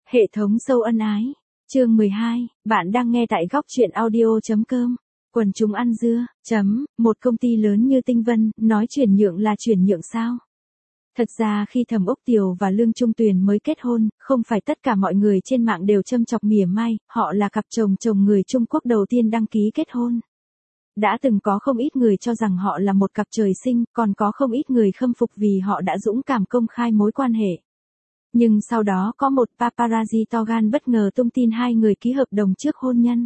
Hệ thống sâu ân ái. Chương 12, bạn đang nghe tại góc truyện audio.com. Quần chúng ăn dưa, một công ty lớn như Tinh Vân, nói chuyển nhượng là chuyển nhượng sao? Thật ra khi Thẩm Úc Tiều và Lương Trung Tuyền mới kết hôn, không phải tất cả mọi người trên mạng đều châm chọc mỉa mai, họ là cặp chồng người Trung Quốc đầu tiên đăng ký kết hôn. Đã từng có không ít người cho rằng họ là một cặp trời sinh, còn có không ít người khâm phục vì họ đã dũng cảm công khai mối quan hệ. Nhưng sau đó có một paparazzi to gan bất ngờ tung tin hai người ký hợp đồng trước hôn nhân.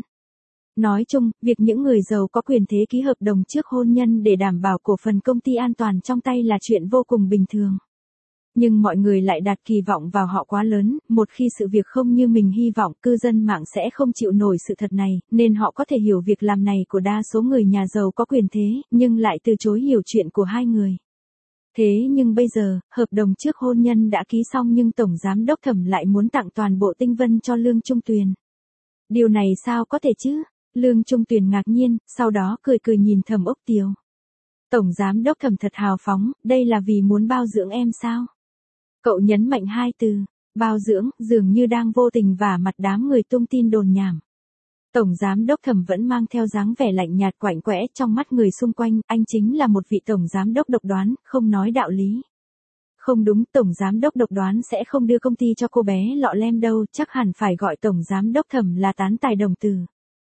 Nói chung, việc những người giàu có quyền thế ký hợp đồng trước hôn nhân để đảm bảo cổ phần công ty an toàn trong tay là chuyện vô cùng bình thường. Nhưng mọi người lại đặt kỳ vọng vào họ quá lớn, một khi sự việc không như mình hy vọng, cư dân mạng sẽ không chịu nổi sự thật này, nên họ có thể hiểu việc làm này của đa số người nhà giàu có quyền thế, nhưng lại từ chối hiểu chuyện của hai người. Thế nhưng bây giờ, hợp đồng trước hôn nhân đã ký xong nhưng Tổng Giám đốc Thẩm lại muốn tặng toàn bộ Tinh Vân cho Lương Trung Tuyền. Điều này sao có thể chứ? Lương Trung Tuyền ngạc nhiên, sau đó cười nhìn Thẩm Úc Tiều. Tổng Giám đốc Thẩm thật hào phóng, đây là vì muốn bao dưỡng em sao? Cậu nhấn mạnh hai từ, bao dưỡng, dường như đang vô tình vả mặt đám người tung tin đồn nhảm. Tổng Giám đốc Thẩm vẫn mang theo dáng vẻ lạnh nhạt quạnh quẽ trong mắt người xung quanh, anh chính là một vị Tổng Giám đốc độc đoán, không nói đạo lý. Không đúng, Tổng Giám đốc độc đoán sẽ không đưa công ty cho cô bé Lọ Lem đâu, chắc hẳn phải gọi Tổng Giám đốc Thẩm là tán tài đồng tử.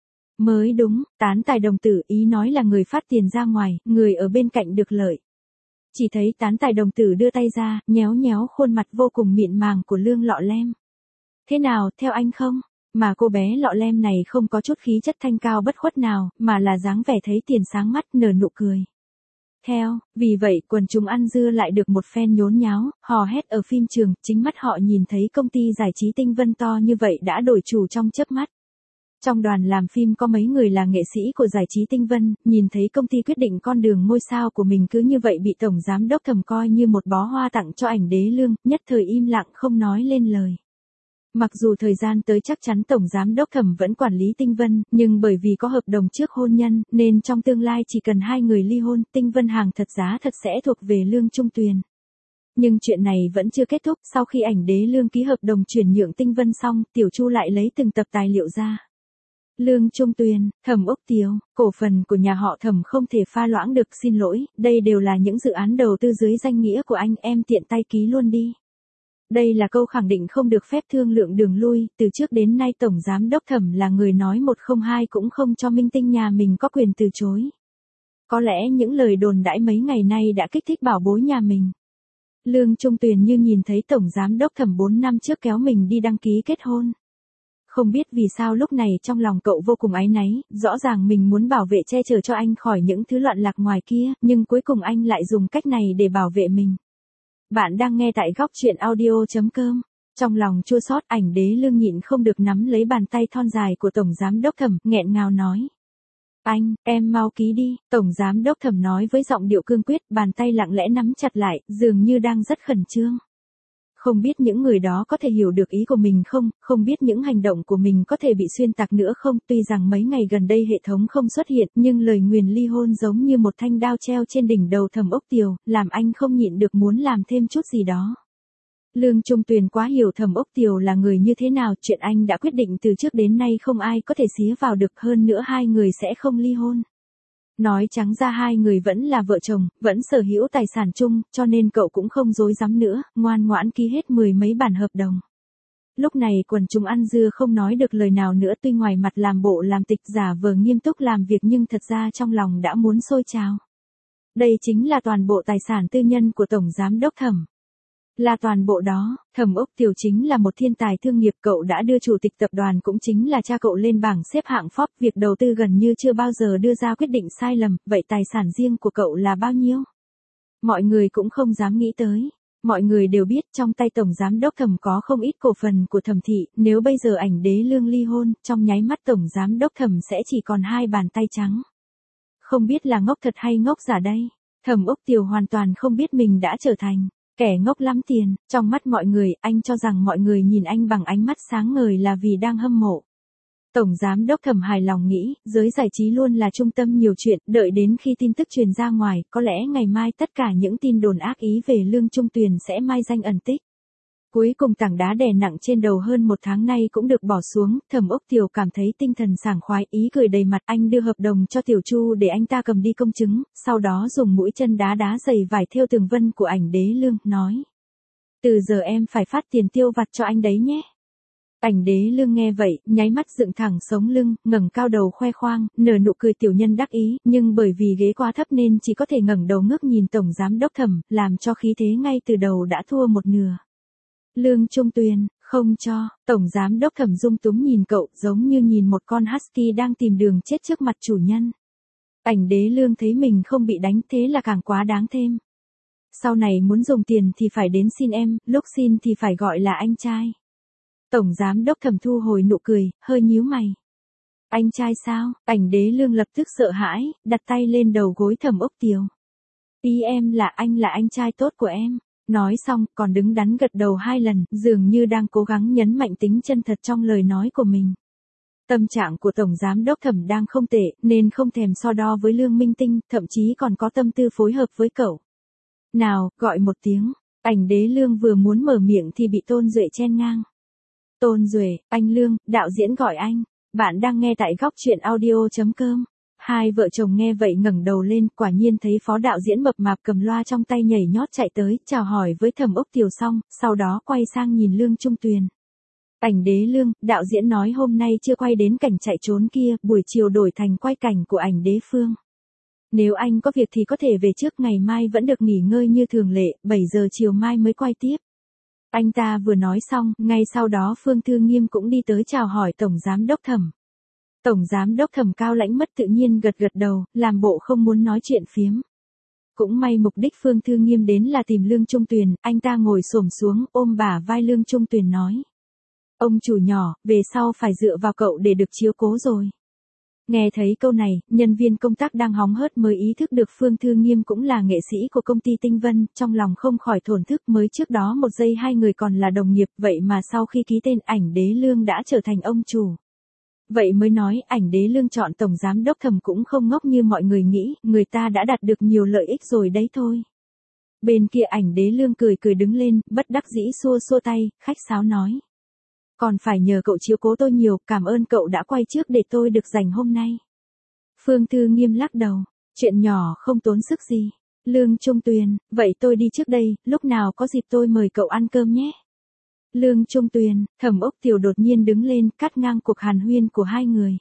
Mới đúng, tán tài đồng tử ý nói là người phát tiền ra ngoài, người ở bên cạnh được lợi. Chỉ thấy tán tài đồng tử đưa tay ra, nhéo khuôn mặt vô cùng mịn màng của Lương Lọ Lem. Thế nào, theo anh không? Mà cô bé Lọ Lem này không có chút khí chất thanh cao bất khuất nào, mà là dáng vẻ thấy tiền sáng mắt nở nụ cười. Theo, vì vậy quần chúng ăn dưa lại được một phen nhốn nháo, hò hét ở phim trường, chính mắt họ nhìn thấy công ty giải trí Tinh Vân to như vậy đã đổi chủ trong chớp mắt. Trong đoàn làm phim có mấy người là nghệ sĩ của giải trí Tinh Vân, nhìn thấy công ty quyết định con đường ngôi sao của mình cứ như vậy bị Tổng Giám đốc Thẩm coi như một bó hoa tặng cho ảnh đế Lương, nhất thời im lặng không nói lên lời. Mặc dù thời gian tới chắc chắn Tổng Giám đốc Thẩm vẫn quản lý Tinh Vân, nhưng bởi vì có hợp đồng trước hôn nhân, nên trong tương lai chỉ cần hai người ly hôn, Tinh Vân hàng thật giá thật sẽ thuộc về Lương Trung Tuyền. Nhưng chuyện này vẫn chưa kết thúc, sau khi ảnh đế Lương ký hợp đồng chuyển nhượng Tinh Vân xong, Tiểu Chu lại lấy từng tập tài liệu ra. Lương Trung Tuyền, Thẩm Úc Tiều, cổ phần của nhà họ Thẩm không thể pha loãng được, xin lỗi, đây đều là những dự án đầu tư dưới danh nghĩa của anh, em tiện tay ký luôn đi. Đây là câu khẳng định không được phép thương lượng đường lui, từ trước đến nay Tổng Giám đốc Thẩm là người nói một không hai cũng không cho minh tinh nhà mình có quyền từ chối. Có lẽ những lời đồn đãi mấy ngày nay đã kích thích bảo bối nhà mình. Lương Trung Tuyền như nhìn thấy Tổng Giám đốc Thẩm 4 năm trước kéo mình đi đăng ký kết hôn. Không biết vì sao lúc này trong lòng cậu vô cùng áy náy, rõ ràng mình muốn bảo vệ che chở cho anh khỏi những thứ loạn lạc ngoài kia, nhưng cuối cùng anh lại dùng cách này để bảo vệ mình. Bạn đang nghe tại góc truyện audio.com. Trong lòng chua xót, ảnh đế Lương nhịn không được nắm lấy bàn tay thon dài của Tổng Giám đốc Thẩm, nghẹn ngào nói. Anh, em mau ký đi, Tổng Giám đốc Thẩm nói với giọng điệu cương quyết, bàn tay lặng lẽ nắm chặt lại, dường như đang rất khẩn trương. Không biết những người đó có thể hiểu được ý của mình không biết những hành động của mình có thể bị xuyên tạc nữa không, tuy rằng mấy ngày gần đây hệ thống không xuất hiện, nhưng lời nguyền ly hôn giống như một thanh đao treo trên đỉnh đầu Thẩm Úc Tiều, làm anh không nhịn được muốn làm thêm chút gì đó. Lương Trung Tuyền quá hiểu Thẩm Úc Tiều là người như thế nào, chuyện anh đã quyết định từ trước đến nay không ai có thể xía vào được, hơn nữa hai người sẽ không ly hôn. Nói trắng ra hai người vẫn là vợ chồng, vẫn sở hữu tài sản chung, cho nên cậu cũng không dối dám nữa, ngoan ngoãn ký hết 10 mấy bản hợp đồng. Lúc này quần chúng ăn dưa không nói được lời nào nữa, tuy ngoài mặt làm bộ làm tịch giả vờ nghiêm túc làm việc nhưng thật ra trong lòng đã muốn sôi trào. Đây chính là toàn bộ tài sản tư nhân của Tổng Giám đốc Thẩm. Là toàn bộ đó, Thẩm Úc Tiều chính là một thiên tài thương nghiệp, cậu đã đưa chủ tịch tập đoàn cũng chính là cha cậu lên bảng xếp hạng Forbes, việc đầu tư gần như chưa bao giờ đưa ra quyết định sai lầm, vậy tài sản riêng của cậu là bao nhiêu? Mọi người cũng không dám nghĩ tới. Mọi người đều biết trong tay Tổng Giám đốc Thẩm có không ít cổ phần của Thẩm thị, nếu bây giờ ảnh đế Lương ly hôn, trong nháy mắt Tổng Giám đốc Thẩm sẽ chỉ còn hai bàn tay trắng. Không biết là ngốc thật hay ngốc giả đây? Thẩm Úc Tiều hoàn toàn không biết mình đã trở thành kẻ ngốc lắm tiền. Trong mắt mọi người, anh cho rằng mọi người nhìn anh bằng ánh mắt sáng ngời là vì đang hâm mộ. Tổng Giám đốc Thẩm hài lòng nghĩ, giới giải trí luôn là trung tâm nhiều chuyện, đợi đến khi tin tức truyền ra ngoài, có lẽ ngày mai tất cả những tin đồn ác ý về Lương Trung Tuyền sẽ mai danh ẩn tích. Cuối cùng tảng đá đè nặng trên đầu hơn một tháng nay cũng được bỏ xuống, Thẩm Ốc Tiểu cảm thấy tinh thần sảng khoái, ý cười đầy mặt. Anh đưa hợp đồng cho Tiểu Chu để anh ta cầm đi công chứng, sau đó dùng mũi chân đá đá giày vải thêu tường vân của Ảnh Đế Lương, nói. Từ giờ em phải phát tiền tiêu vặt cho anh đấy nhé. Ảnh Đế Lương nghe vậy, nháy mắt dựng thẳng sống lưng, ngẩng cao đầu khoe khoang, nở nụ cười tiểu nhân đắc ý, nhưng bởi vì ghế quá thấp nên chỉ có thể ngẩng đầu ngước nhìn Tổng Giám Đốc Thẩm, làm cho khí thế ngay từ đầu đã thua một nửa. Lương Trung Tuyền, không cho. Tổng Giám Đốc Thẩm dung túng nhìn cậu, giống như nhìn một con husky đang tìm đường chết trước mặt chủ nhân. Ảnh Đế Lương thấy mình không bị đánh, thế là càng quá đáng thêm. Sau này muốn dùng tiền thì phải đến xin em, lúc xin thì phải gọi là anh trai. Tổng Giám Đốc Thẩm thu hồi nụ cười, hơi nhíu mày. Anh trai sao? Ảnh Đế Lương lập tức sợ hãi, đặt tay lên đầu gối Thẩm Ốc Tiểu. Ý em là anh trai tốt của em. Nói xong, còn đứng đắn gật đầu 2 lần, dường như đang cố gắng nhấn mạnh tính chân thật trong lời nói của mình. Tâm trạng của Tổng Giám Đốc Thẩm đang không tệ, nên không thèm so đo với Lương Minh Tinh, thậm chí còn có tâm tư phối hợp với cậu. Nào, gọi một tiếng. Ảnh Đế Lương vừa muốn mở miệng thì bị Tôn Duệ chen ngang. Tôn Duệ, anh Lương, đạo diễn gọi anh. Bạn đang nghe tại góc truyện audio.com. Hai vợ chồng nghe vậy ngẩng đầu lên, quả nhiên thấy phó đạo diễn mập mạp cầm loa trong tay nhảy nhót chạy tới, chào hỏi với Thẩm Ốc Tiểu xong, sau đó quay sang nhìn Lương Trung Tuyền. Ảnh Đế Lương, đạo diễn nói hôm nay chưa quay đến cảnh chạy trốn kia, buổi chiều đổi thành quay cảnh của Ảnh Đế Phương. Nếu anh có việc thì có thể về trước, ngày mai vẫn được nghỉ ngơi như thường lệ, 7 giờ chiều mai mới quay tiếp. Anh ta vừa nói xong, ngay sau đó Phương Thư Nghiêm cũng đi tới chào hỏi Tổng Giám Đốc Thẩm. Tổng Giám Đốc Thẩm cao lãnh mất tự nhiên gật gật đầu, làm bộ không muốn nói chuyện phiếm. Cũng may mục đích Phương Thư Nghiêm đến là tìm Lương Trung Tuyền, anh ta ngồi xổm xuống, ôm bả vai Lương Trung Tuyền nói. Ông chủ nhỏ, về sau phải dựa vào cậu để được chiếu cố rồi. Nghe thấy câu này, nhân viên công tác đang hóng hớt mới ý thức được Phương Thư Nghiêm cũng là nghệ sĩ của công ty Tinh Vân, trong lòng không khỏi thổn thức, mới trước đó một giây hai người còn là đồng nghiệp, vậy mà sau khi ký tên Ảnh Đế Lương đã trở thành ông chủ. Vậy mới nói Ảnh Đế Lương chọn Tổng Giám Đốc Thẩm cũng không ngốc như mọi người nghĩ, người ta đã đạt được nhiều lợi ích rồi đấy thôi. Bên kia Ảnh Đế Lương cười cười đứng lên, bất đắc dĩ xua xua tay, khách sáo nói. Còn phải nhờ cậu chiếu cố tôi nhiều, cảm ơn cậu đã quay trước để tôi được rảnh hôm nay. Phương Thư Nghiêm lắc đầu, chuyện nhỏ không tốn sức gì. Lương Trung Tuyền, vậy tôi đi trước đây, lúc nào có dịp tôi mời cậu ăn cơm nhé. Lương Trung Tuyền, Thẩm Ốc Tiểu đột nhiên đứng lên, cắt ngang cuộc hàn huyên của hai người.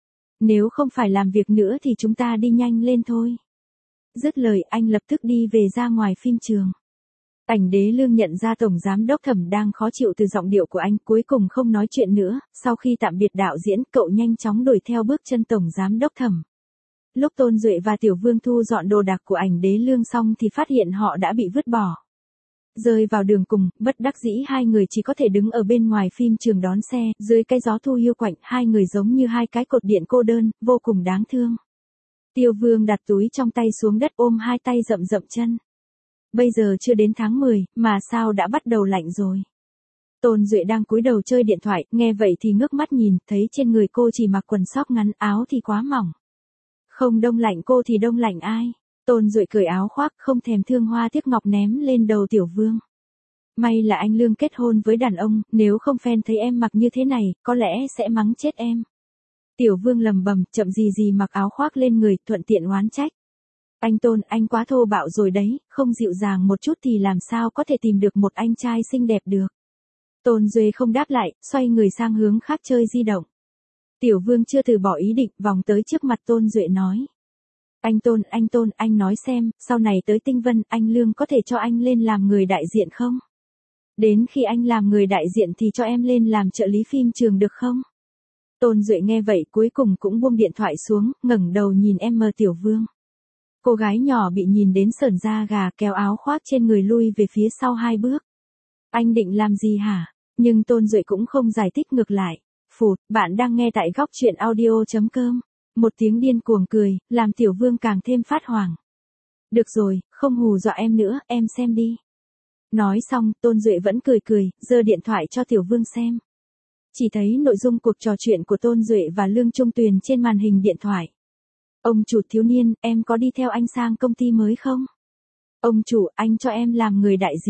Nếu không phải làm việc nữa thì chúng ta đi nhanh lên thôi. Dứt lời anh lập tức đi về ra ngoài phim trường. Ảnh Đế Lương nhận ra Tổng Giám Đốc Thẩm đang khó chịu từ giọng điệu của anh, cuối cùng không nói chuyện nữa, sau khi tạm biệt đạo diễn, cậu nhanh chóng đuổi theo bước chân Tổng Giám Đốc Thẩm. Lúc Tôn Duệ và Tiểu Vương thu dọn đồ đạc của Ảnh Đế Lương xong thì phát hiện họ đã bị vứt bỏ. Rơi vào đường cùng, bất đắc dĩ hai người chỉ có thể đứng ở bên ngoài phim trường đón xe, dưới cái gió thu hiu quạnh, hai người giống như hai cái cột điện cô đơn, vô cùng đáng thương. Tiêu Vương đặt túi trong tay xuống đất ôm hai tay rậm rậm chân. Bây giờ chưa đến tháng 10, mà sao đã bắt đầu lạnh rồi. Tôn Duệ đang cúi đầu chơi điện thoại, nghe vậy thì ngước mắt nhìn, thấy trên người cô chỉ mặc quần sóc ngắn, áo thì quá mỏng. Không đông lạnh cô thì đông lạnh ai. Tôn Duệ cởi áo khoác, không thèm thương hoa tiếc ngọc ném lên đầu Tiểu Vương. May là anh Lương kết hôn với đàn ông, nếu không fan thấy em mặc như thế này, có lẽ sẽ mắng chết em. Tiểu Vương lầm bầm, chậm gì gì mặc áo khoác lên người, thuận tiện oán trách. Anh Tôn, anh quá thô bạo rồi đấy, không dịu dàng một chút thì làm sao có thể tìm được một anh trai xinh đẹp được. Tôn Duệ không đáp lại, xoay người sang hướng khác chơi di động. Tiểu Vương chưa từ bỏ ý định, vòng tới trước mặt Tôn Duệ nói. Anh Tôn, anh nói xem, sau này tới Tinh Vân, anh Lương có thể cho anh lên làm người đại diện không? Đến khi anh làm người đại diện thì cho em lên làm trợ lý phim trường được không? Tôn Duệ nghe vậy cuối cùng cũng buông điện thoại xuống, ngẩng đầu nhìn em Tiểu Vương. Cô gái nhỏ bị nhìn đến sởn da gà, kéo áo khoác trên người lui về phía sau 2 bước. Anh định làm gì hả? Nhưng Tôn Duệ cũng không giải thích ngược lại. Phụt, bạn đang nghe tại góc truyện audio.com. Một tiếng điên cuồng cười, làm Tiểu Vương càng thêm phát hoảng. Được rồi, không hù dọa em nữa, em xem đi. Nói xong, Tôn Duệ vẫn cười cười, giơ điện thoại cho Tiểu Vương xem. Chỉ thấy nội dung cuộc trò chuyện của Tôn Duệ và Lương Trung Tuyền trên màn hình điện thoại. Ông chủ thiếu niên, em có đi theo anh sang công ty mới không? Ông chủ, anh cho em làm người đại diện.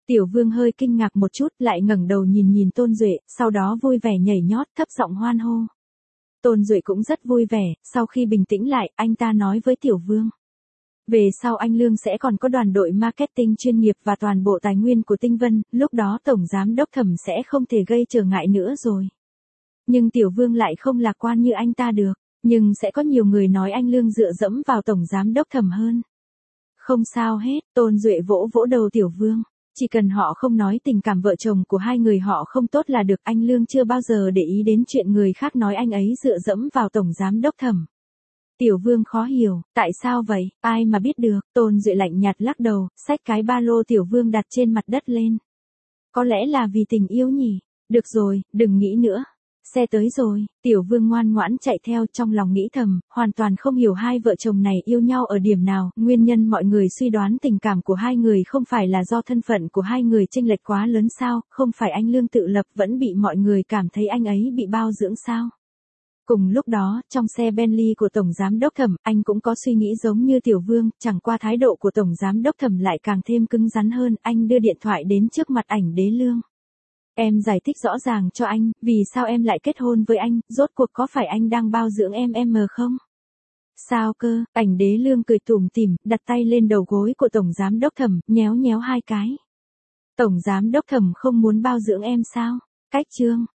Tiểu Vương hơi kinh ngạc một chút, lại ngẩng đầu nhìn nhìn Tôn Duệ, sau đó vui vẻ nhảy nhót, thấp giọng hoan hô. Tôn Duệ cũng rất vui vẻ, sau khi bình tĩnh lại, anh ta nói với Tiểu Vương. Về sau anh Lương sẽ còn có đoàn đội marketing chuyên nghiệp và toàn bộ tài nguyên của Tinh Vân, lúc đó Tổng Giám Đốc Thẩm sẽ không thể gây trở ngại nữa rồi. Nhưng Tiểu Vương lại không lạc quan như anh ta được, nhưng sẽ có nhiều người nói anh Lương dựa dẫm vào Tổng Giám Đốc Thẩm hơn. Không sao hết, Tôn Duệ vỗ vỗ đầu Tiểu Vương. Chỉ cần họ không nói tình cảm vợ chồng của hai người họ không tốt là được, anh Lương chưa bao giờ để ý đến chuyện người khác nói anh ấy dựa dẫm vào Tổng Giám Đốc Thẩm. Tiểu Vương khó hiểu, tại sao vậy, ai mà biết được, Tôn Duệ lạnh nhạt lắc đầu, xách cái ba lô Tiểu Vương đặt trên mặt đất lên. Có lẽ là vì tình yêu nhỉ, được rồi, đừng nghĩ nữa. Xe tới rồi, Tiểu Vương ngoan ngoãn chạy theo, trong lòng nghĩ thầm, hoàn toàn không hiểu hai vợ chồng này yêu nhau ở điểm nào, nguyên nhân mọi người suy đoán tình cảm của hai người không phải là do thân phận của hai người chênh lệch quá lớn sao, không phải anh Lương tự lập vẫn bị mọi người cảm thấy anh ấy bị bao dưỡng sao. Cùng lúc đó, trong xe Bentley của Tổng Giám Đốc Thẩm, anh cũng có suy nghĩ giống như Tiểu Vương, chẳng qua thái độ của Tổng Giám Đốc Thẩm lại càng thêm cứng rắn hơn, anh đưa điện thoại đến trước mặt ảnh Đế Lương. Em giải thích rõ ràng cho anh, vì sao em lại kết hôn với anh, rốt cuộc có phải anh đang bao dưỡng em không? Sao cơ, ảnh Đế Lương cười tủm tỉm, đặt tay lên đầu gối của Tổng Giám Đốc Thẩm, nhéo nhéo hai cái. Tổng Giám Đốc Thẩm không muốn bao dưỡng em sao? Cách chương